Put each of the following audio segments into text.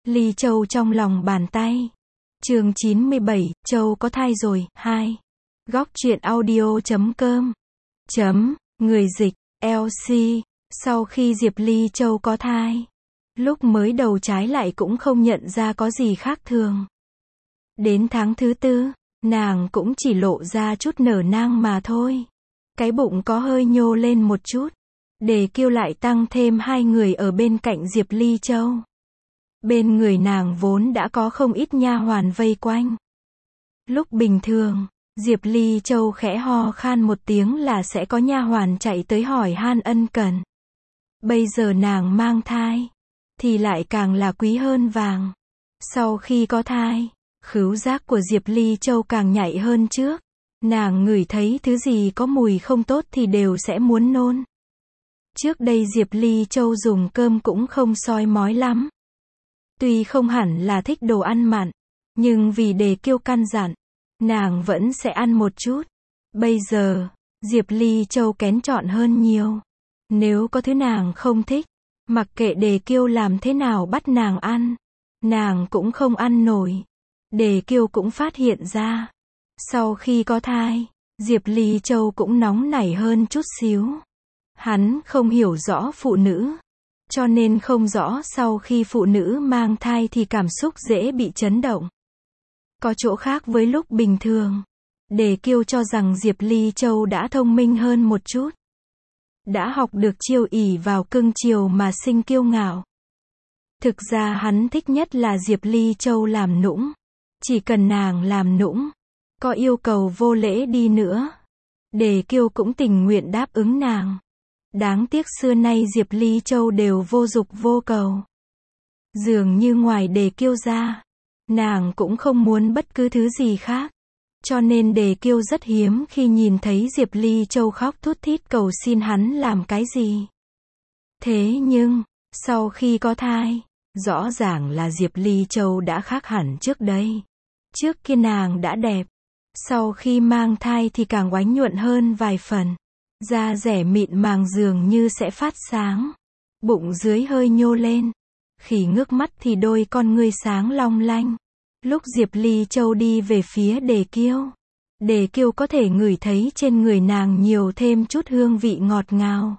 Ly Châu trong lòng bàn tay. Chương 97, Châu có thai rồi, 2. Góc truyện audio.com. Người dịch, LC. Sau khi Diệp Ly Châu có thai, lúc mới đầu trái lại cũng không nhận ra có gì khác thường. Đến tháng thứ 4, nàng cũng chỉ lộ ra chút nở nang mà thôi. Cái bụng có hơi nhô lên một chút. Để kêu lại tăng thêm 2 người ở bên cạnh Diệp Ly Châu. Bên người nàng vốn đã có không ít nha hoàn vây quanh. Lúc bình thường, Diệp Ly Châu khẽ ho khan một tiếng là sẽ có nha hoàn chạy tới hỏi han ân cần. Bây giờ nàng mang thai, thì lại càng là quý hơn vàng. Sau khi có thai, khứu giác của Diệp Ly Châu càng nhạy hơn trước. Nàng ngửi thấy thứ gì có mùi không tốt thì đều sẽ muốn nôn. Trước đây Diệp Ly Châu dùng cơm cũng không soi mói lắm. Tuy không hẳn là thích đồ ăn mặn, nhưng vì Đề Kiêu căn dặn, nàng vẫn sẽ ăn một chút. Bây giờ, Diệp Ly Châu kén chọn hơn nhiều. Nếu có thứ nàng không thích, mặc kệ Đề Kiêu làm thế nào bắt nàng ăn, nàng cũng không ăn nổi. Đề Kiêu cũng phát hiện ra. Sau khi có thai, Diệp Ly Châu cũng nóng nảy hơn chút xíu. Hắn không hiểu rõ phụ nữ, cho nên không rõ sau khi phụ nữ mang thai thì cảm xúc dễ bị chấn động. Có chỗ khác với lúc bình thường. Đề Kiêu cho rằng Diệp Ly Châu đã thông minh hơn một chút. Đã học được chiêu ỷ vào cưng chiều mà sinh kiêu ngạo. Thực ra hắn thích nhất là Diệp Ly Châu làm nũng. Chỉ cần nàng làm nũng, có yêu cầu vô lễ đi nữa, Đề Kiêu cũng tình nguyện đáp ứng nàng. Đáng tiếc xưa nay Diệp Ly Châu đều vô dục vô cầu. Dường như ngoài Đề Kiêu ra, nàng cũng không muốn bất cứ thứ gì khác. Cho nên Đề Kiêu rất hiếm khi nhìn thấy Diệp Ly Châu khóc thút thít cầu xin hắn làm cái gì. Thế nhưng, sau khi có thai, rõ ràng là Diệp Ly Châu đã khác hẳn trước đây. Trước kia nàng đã đẹp, sau khi mang thai thì càng oánh nhuận hơn vài phần. Da dẻ mịn màng dường như sẽ phát sáng. Bụng dưới hơi nhô lên. Khi ngước mắt thì đôi con ngươi sáng long lanh. Lúc Diệp Ly Châu đi về phía Đề Kiêu, Đề Kiêu có thể ngửi thấy trên người nàng nhiều thêm chút hương vị ngọt ngào.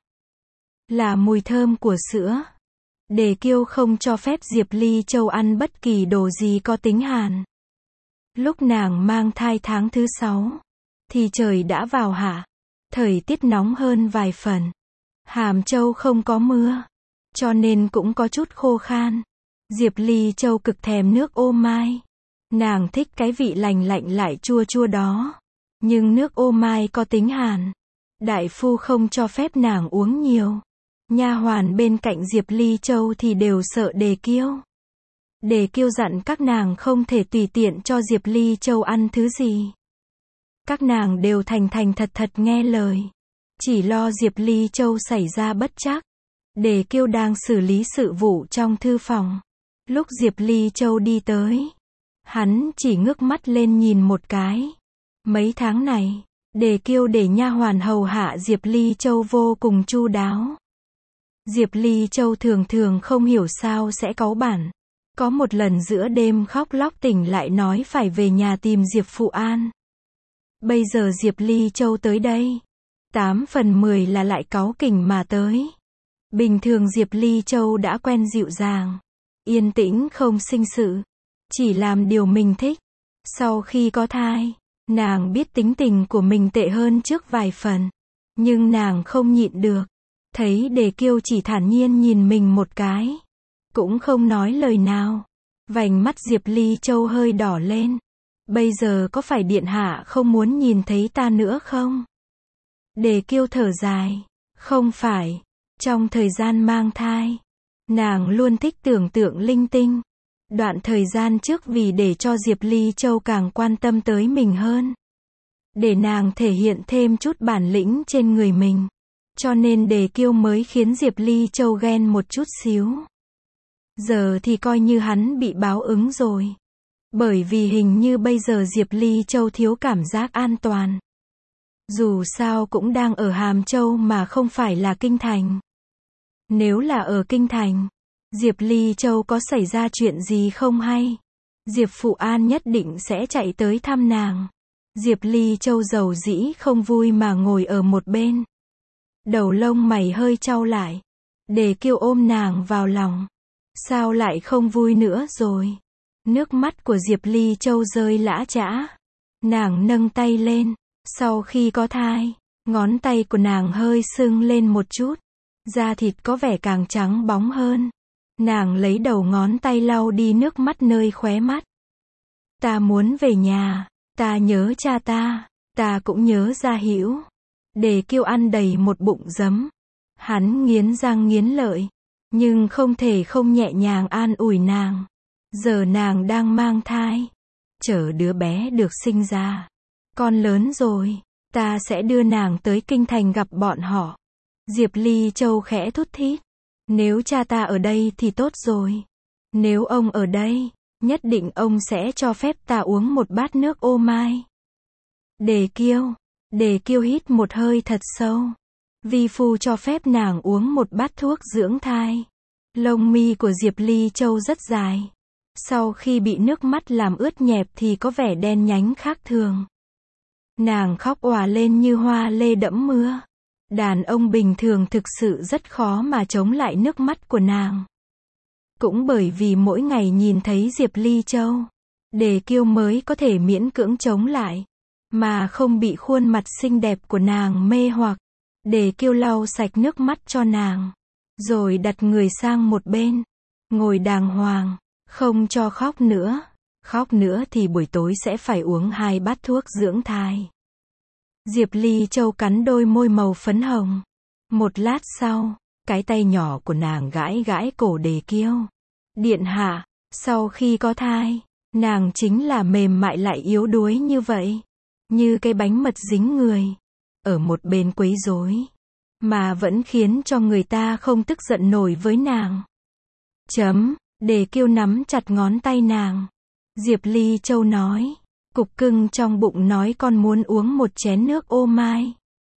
Là mùi thơm của sữa. Đề Kiêu không cho phép Diệp Ly Châu ăn bất kỳ đồ gì có tính hàn. Lúc nàng mang thai tháng thứ 6, thì trời đã vào hạ. Thời tiết nóng hơn vài phần. Hàm Châu không có mưa, cho nên cũng có chút khô khan. Diệp Ly Châu cực thèm nước ô mai. Nàng thích cái vị lành lạnh lại chua chua đó. Nhưng nước ô mai có tính hàn. Đại phu không cho phép nàng uống nhiều. Nha hoàn bên cạnh Diệp Ly Châu thì đều sợ Đề Kiêu. Đề Kiêu dặn các nàng không thể tùy tiện cho Diệp Ly Châu ăn thứ gì. Các nàng đều thành thành thật thật nghe lời. Chỉ lo Diệp Ly Châu xảy ra bất trắc. Đề Kiêu đang xử lý sự vụ trong thư phòng. Lúc Diệp Ly Châu đi tới, hắn chỉ ngước mắt lên nhìn một cái. Mấy tháng này, Đề Kiêu để nha hoàn hầu hạ Diệp Ly Châu vô cùng chu đáo. Diệp Ly Châu thường thường không hiểu sao sẽ cáu bản. Có một lần giữa đêm khóc lóc tỉnh lại nói phải về nhà tìm Diệp Phụ An. Bây giờ Diệp Ly Châu tới đây, 8 phần 10 là lại cáu kỉnh mà tới. Bình thường Diệp Ly Châu đã quen dịu dàng, yên tĩnh không sinh sự, chỉ làm điều mình thích. Sau khi có thai, nàng biết tính tình của mình tệ hơn trước vài phần. Nhưng nàng không nhịn được. Thấy Đề Kiêu chỉ thản nhiên nhìn mình một cái, cũng không nói lời nào. Vành mắt Diệp Ly Châu hơi đỏ lên. Bây giờ có phải điện hạ không muốn nhìn thấy ta nữa không? Đề Kiêu thở dài. Không phải. Trong thời gian mang thai, nàng luôn thích tưởng tượng linh tinh. Đoạn thời gian trước vì để cho Diệp Ly Châu càng quan tâm tới mình hơn. Để nàng thể hiện thêm chút bản lĩnh trên người mình. Cho nên Đề Kiêu mới khiến Diệp Ly Châu ghen một chút xíu. Giờ thì coi như hắn bị báo ứng rồi. Bởi vì hình như bây giờ Diệp Ly Châu thiếu cảm giác an toàn. Dù sao cũng đang ở Hàm Châu mà không phải là Kinh Thành. Nếu là ở Kinh Thành, Diệp Ly Châu có xảy ra chuyện gì không hay? Diệp Phụ An nhất định sẽ chạy tới thăm nàng. Diệp Ly Châu dầu dĩ không vui mà ngồi ở một bên. Đầu lông mày hơi chau lại. Đề Kiêu ôm nàng vào lòng. Sao lại không vui nữa rồi? Nước mắt của Diệp Ly Châu rơi lã chã. Nàng nâng tay lên. Sau khi có thai, ngón tay của nàng hơi sưng lên một chút. Da thịt có vẻ càng trắng bóng hơn. Nàng lấy đầu ngón tay lau đi nước mắt nơi khóe mắt. Ta muốn về nhà, ta nhớ cha ta cũng nhớ Gia Hữu. Đề Kiêu ăn đầy một bụng giấm. Hắn nghiến răng nghiến lợi, nhưng không thể không nhẹ nhàng an ủi nàng. Giờ nàng đang mang thai, chờ đứa bé được sinh ra. Con lớn rồi, ta sẽ đưa nàng tới kinh thành gặp bọn họ. Diệp Ly Châu khẽ thút thít. Nếu cha ta ở đây thì tốt rồi. Nếu ông ở đây, nhất định ông sẽ cho phép ta uống một bát nước ô mai. Đề Kiêu hít một hơi thật sâu. Vi phu cho phép nàng uống một bát thuốc dưỡng thai. Lông mi của Diệp Ly Châu rất dài. Sau khi bị nước mắt làm ướt nhẹp thì có vẻ đen nhánh khác thường. Nàng khóc òa lên như hoa lê đẫm mưa. Đàn ông bình thường thực sự rất khó mà chống lại nước mắt của nàng. Cũng bởi vì mỗi ngày nhìn thấy Diệp Ly Châu, Đề Kiêu mới có thể miễn cưỡng chống lại, mà không bị khuôn mặt xinh đẹp của nàng mê hoặc. Đề Kiêu lau sạch nước mắt cho nàng, rồi đặt người sang một bên, ngồi đàng hoàng, không cho khóc nữa. Khóc nữa thì buổi tối sẽ phải uống 2 bát thuốc dưỡng thai. Diệp Ly Châu cắn đôi môi màu phấn hồng. Một lát sau, cái tay nhỏ của nàng gãi gãi cổ Đề Kiêu. Điện hạ, sau khi có thai, nàng chính là mềm mại lại yếu đuối như vậy. Như cái bánh mật dính người. Ở một bên quấy rối, mà vẫn khiến cho người ta không tức giận nổi với nàng. Đề Kiêu nắm chặt ngón tay nàng. Diệp Ly Châu nói. Cục cưng trong bụng nói con muốn uống một chén nước ô mai.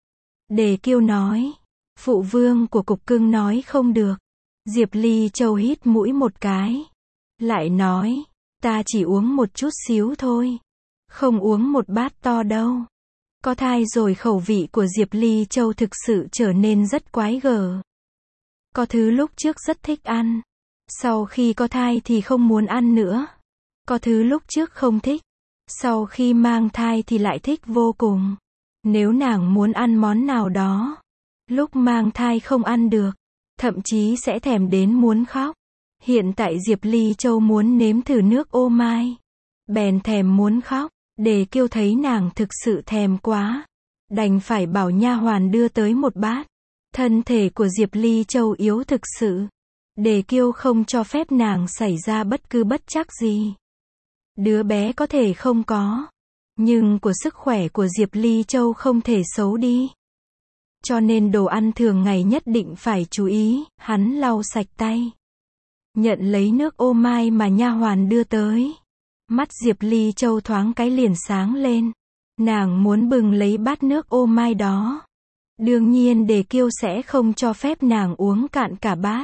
Đề Kiêu nói. Phụ vương của cục cưng nói không được. Diệp Ly Châu hít mũi một cái. Lại nói. Ta chỉ uống một chút xíu thôi. Không uống một bát to đâu. Có thai rồi khẩu vị của Diệp Ly Châu thực sự trở nên rất quái gở. Có thứ lúc trước rất thích ăn. Sau khi có thai thì không muốn ăn nữa. Có thứ lúc trước không thích. Sau khi mang thai thì lại thích vô cùng. Nếu nàng muốn ăn món nào đó, lúc mang thai không ăn được, thậm chí sẽ thèm đến muốn khóc. Hiện tại Diệp Ly Châu muốn nếm thử nước ô mai, bèn thèm muốn khóc. Đề Kiêu thấy nàng thực sự thèm quá, đành phải bảo nha hoàn đưa tới một bát. Thân thể của Diệp Ly Châu yếu thực sự. Đề Kiêu không cho phép nàng xảy ra bất cứ bất trắc gì. Đứa bé có thể không có, nhưng của sức khỏe của Diệp Ly Châu không thể xấu đi. Cho nên đồ ăn thường ngày nhất định phải chú ý. Hắn lau sạch tay, nhận lấy nước ô mai mà nha hoàn đưa tới. Mắt Diệp Ly Châu thoáng cái liền sáng lên. Nàng muốn bừng lấy bát nước ô mai đó. Đương nhiên Đề Kiêu sẽ không cho phép nàng uống cạn cả bát.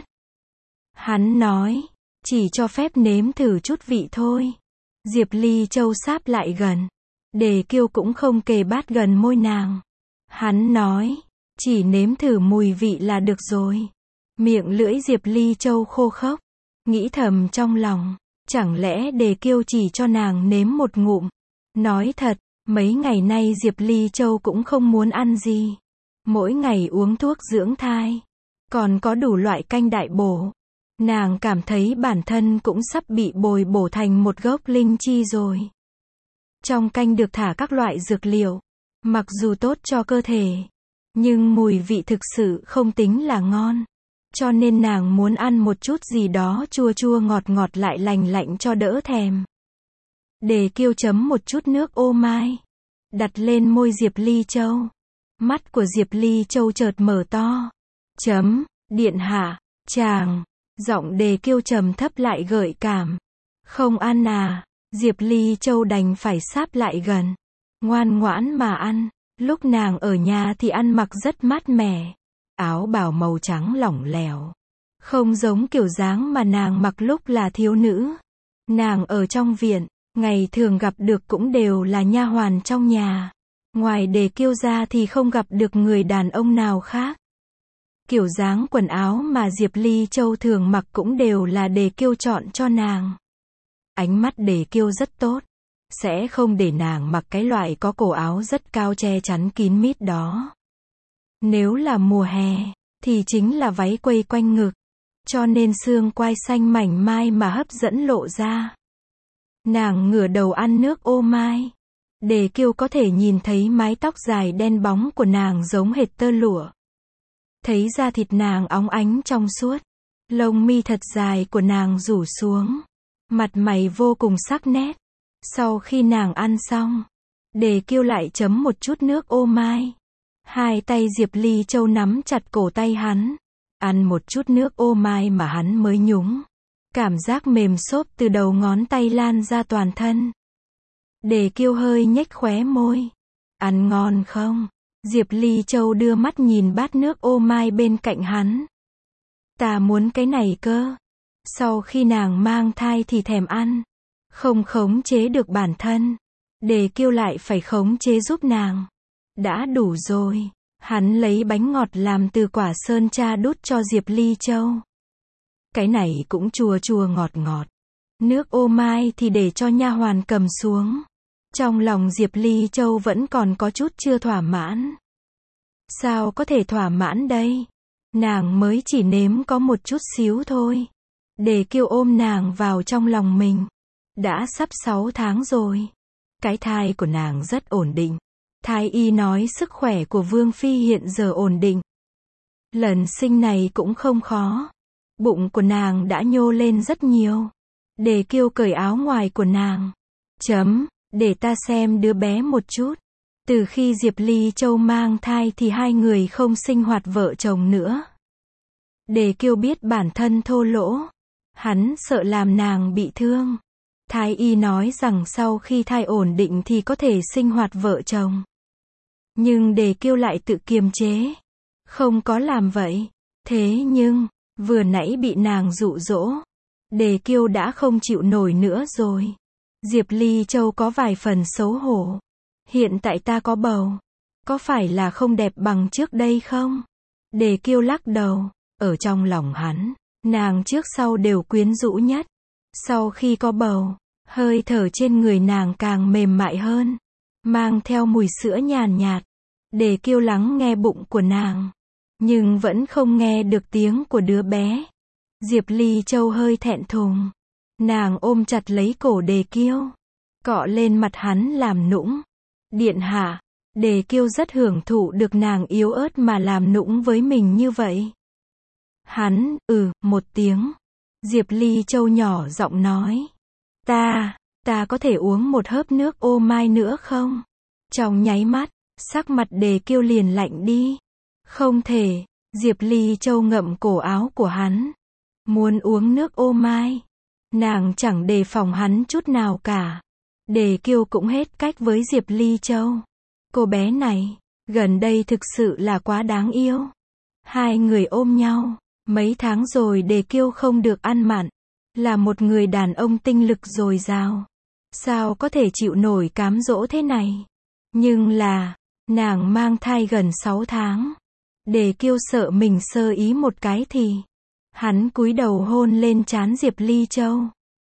Hắn nói, chỉ cho phép nếm thử chút vị thôi. Diệp Ly Châu sáp lại gần. Đề Kiêu cũng không kề bát gần môi nàng. Hắn nói, chỉ nếm thử mùi vị là được rồi. Miệng lưỡi Diệp Ly Châu khô khốc. Nghĩ thầm trong lòng, chẳng lẽ Đề Kiêu chỉ cho nàng nếm một ngụm. Nói thật, mấy ngày nay Diệp Ly Châu cũng không muốn ăn gì. Mỗi ngày uống thuốc dưỡng thai. Còn có đủ loại canh đại bổ. Nàng cảm thấy bản thân cũng sắp bị bồi bổ thành một gốc linh chi rồi. Trong canh được thả các loại dược liệu, mặc dù tốt cho cơ thể, nhưng mùi vị thực sự không tính là ngon. Cho nên nàng muốn ăn một chút gì đó chua chua ngọt ngọt lại lành lạnh cho đỡ thèm. Đề Kiêu chấm một chút nước ô mai, đặt lên môi Diệp Ly Châu. Mắt của Diệp Ly Châu chợt mở to. Điện hạ, chàng. Giọng Đề Kiêu trầm thấp lại gợi cảm. Không ăn à? Diệp Ly Châu đành phải sáp lại gần. Ngoan ngoãn mà ăn. Lúc nàng ở nhà thì ăn mặc rất mát mẻ. Áo bào màu trắng lỏng lẻo. Không giống kiểu dáng mà nàng mặc lúc là thiếu nữ. Nàng ở trong viện, ngày thường gặp được cũng đều là nha hoàn trong nhà. Ngoài Đề Kiêu ra thì không gặp được người đàn ông nào khác. Kiểu dáng quần áo mà Diệp Ly Châu thường mặc cũng đều là Đề Kiêu chọn cho nàng. Ánh mắt Đề Kiêu rất tốt, sẽ không để nàng mặc cái loại có cổ áo rất cao che chắn kín mít đó. Nếu là mùa hè, thì chính là váy quây quanh ngực, cho nên xương quai xanh mảnh mai mà hấp dẫn lộ ra. Nàng ngửa đầu ăn nước ô mai. Đề Kiêu có thể nhìn thấy mái tóc dài đen bóng của nàng giống hệt tơ lụa. Thấy da thịt nàng óng ánh trong suốt. Lông mi thật dài của nàng rủ xuống. Mặt mày vô cùng sắc nét. Sau khi nàng ăn xong, Đề Kiêu lại chấm một chút nước ô mai. Hai tay Diệp Ly Châu nắm chặt cổ tay hắn. Ăn một chút nước ô mai mà hắn mới nhúng. Cảm giác mềm xốp từ đầu ngón tay lan ra toàn thân. Đề Kiêu hơi nhếch khóe môi. Ăn ngon không? Diệp Ly Châu đưa mắt nhìn bát nước ô mai bên cạnh hắn. Ta muốn cái này cơ. Sau khi nàng mang thai thì thèm ăn. Không khống chế được bản thân. Đề Kiêu lại phải khống chế giúp nàng. Đã đủ rồi. Hắn lấy bánh ngọt làm từ quả sơn tra đút cho Diệp Ly Châu. Cái này cũng chua chua ngọt ngọt. Nước ô mai thì để cho nha hoàn cầm xuống. Trong lòng Diệp Ly Châu vẫn còn có chút chưa thỏa mãn. Sao có thể thỏa mãn đây? Nàng mới chỉ nếm có một chút xíu thôi. Đề Kiêu ôm nàng vào trong lòng mình. Đã sắp 6 tháng rồi. Cái thai của nàng rất ổn định. Thái y nói sức khỏe của Vương Phi hiện giờ ổn định. Lần sinh này cũng không khó. Bụng của nàng đã nhô lên rất nhiều. Đề Kiêu cởi áo ngoài của nàng. Để ta xem đứa bé một chút. Từ khi Diệp Ly Châu mang thai thì hai người không sinh hoạt vợ chồng nữa. Đề Kiêu biết bản thân thô lỗ. Hắn sợ làm nàng bị thương. Thái y nói rằng sau khi thai ổn định thì có thể sinh hoạt vợ chồng. Nhưng Đề Kiêu lại tự kiềm chế. Không có làm vậy. Thế nhưng, vừa nãy bị nàng dụ dỗ. Đề Kiêu đã không chịu nổi nữa rồi. Diệp Ly Châu có vài phần xấu hổ. Hiện tại ta có bầu. Có phải là không đẹp bằng trước đây không? Đề Kiêu lắc đầu. Ở trong lòng hắn, nàng trước sau đều quyến rũ nhất. Sau khi có bầu, hơi thở trên người nàng càng mềm mại hơn. Mang theo mùi sữa nhàn nhạt. Đề Kiêu lắng nghe bụng của nàng. Nhưng vẫn không nghe được tiếng của đứa bé. Diệp Ly Châu hơi thẹn thùng. Nàng ôm chặt lấy cổ Đề Kiêu. Cọ lên mặt hắn làm nũng. Điện hạ. Đề Kiêu rất hưởng thụ được nàng yếu ớt mà làm nũng với mình như vậy. Hắn, một tiếng. Diệp Ly Châu nhỏ giọng nói. Ta có thể uống một hớp nước ô mai nữa không? Trong nháy mắt, sắc mặt Đề Kiêu liền lạnh đi. Không thể. Diệp Ly Châu ngậm cổ áo của hắn. Muốn uống nước ô mai. Nàng chẳng đề phòng hắn chút nào cả. Đề Kiêu cũng hết cách với Diệp Ly Châu. Cô bé này, gần đây thực sự là quá đáng yêu. Hai người ôm nhau. Mấy tháng rồi Đề Kiêu không được ăn mặn. Là một người đàn ông tinh lực dồi dào. Sao có thể chịu nổi cám dỗ thế này? Nhưng là, nàng mang thai gần 6 tháng. Đề Kiêu sợ mình sơ ý một cái thì. Hắn cúi đầu hôn lên trán Diệp Ly Châu.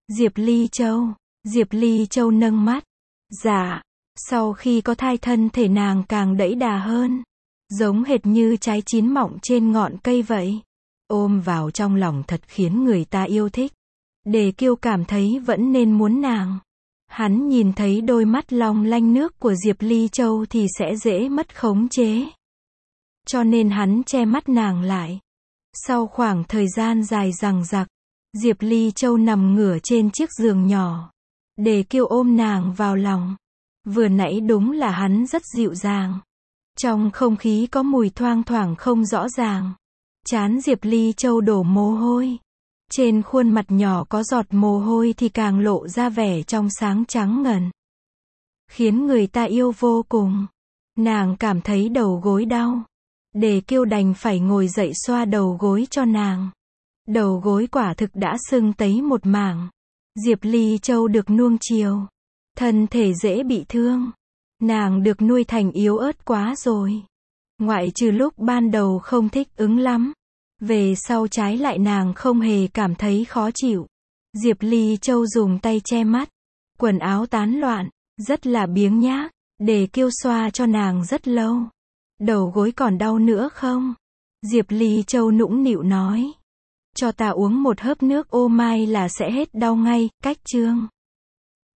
Diệp Ly Châu nâng mắt. Dạ. Sau khi có thai thân thể nàng càng đẫy đà hơn. Giống hệt như trái chín mọng trên ngọn cây vậy. Ôm vào trong lòng thật khiến người ta yêu thích. Đề Kiêu cảm thấy vẫn nên muốn nàng. Hắn nhìn thấy đôi mắt long lanh nước của Diệp Ly Châu thì sẽ dễ mất khống chế. Cho nên hắn che mắt nàng lại. Sau khoảng thời gian dài dằng dặc, Diệp Ly Châu nằm ngửa trên chiếc giường nhỏ. Đề Kiêu ôm nàng vào lòng. Vừa nãy đúng là hắn rất dịu dàng. Trong không khí có mùi thoang thoảng không rõ ràng. Trán Diệp Ly Châu đổ mồ hôi. Trên khuôn mặt nhỏ có giọt mồ hôi thì càng lộ ra vẻ trong sáng trắng ngần. Khiến người ta yêu vô cùng. Nàng cảm thấy đầu gối đau. Đề Kiêu đành phải ngồi dậy xoa đầu gối cho nàng. Đầu gối quả thực đã sưng tấy một mảng. Diệp Ly Châu được nuông chiều, thân thể dễ bị thương. Nàng được nuôi thành yếu ớt quá rồi. Ngoại trừ lúc ban đầu không thích ứng lắm. Về sau trái lại nàng không hề cảm thấy khó chịu. Diệp Ly Châu dùng tay che mắt. Quần áo tán loạn, rất là biếng nhác. Để kêu xoa cho nàng rất lâu. Đầu gối còn đau nữa không? Diệp Ly Châu nũng nịu nói. Cho ta uống một hớp nước ô mai là sẽ hết đau ngay, cách chương.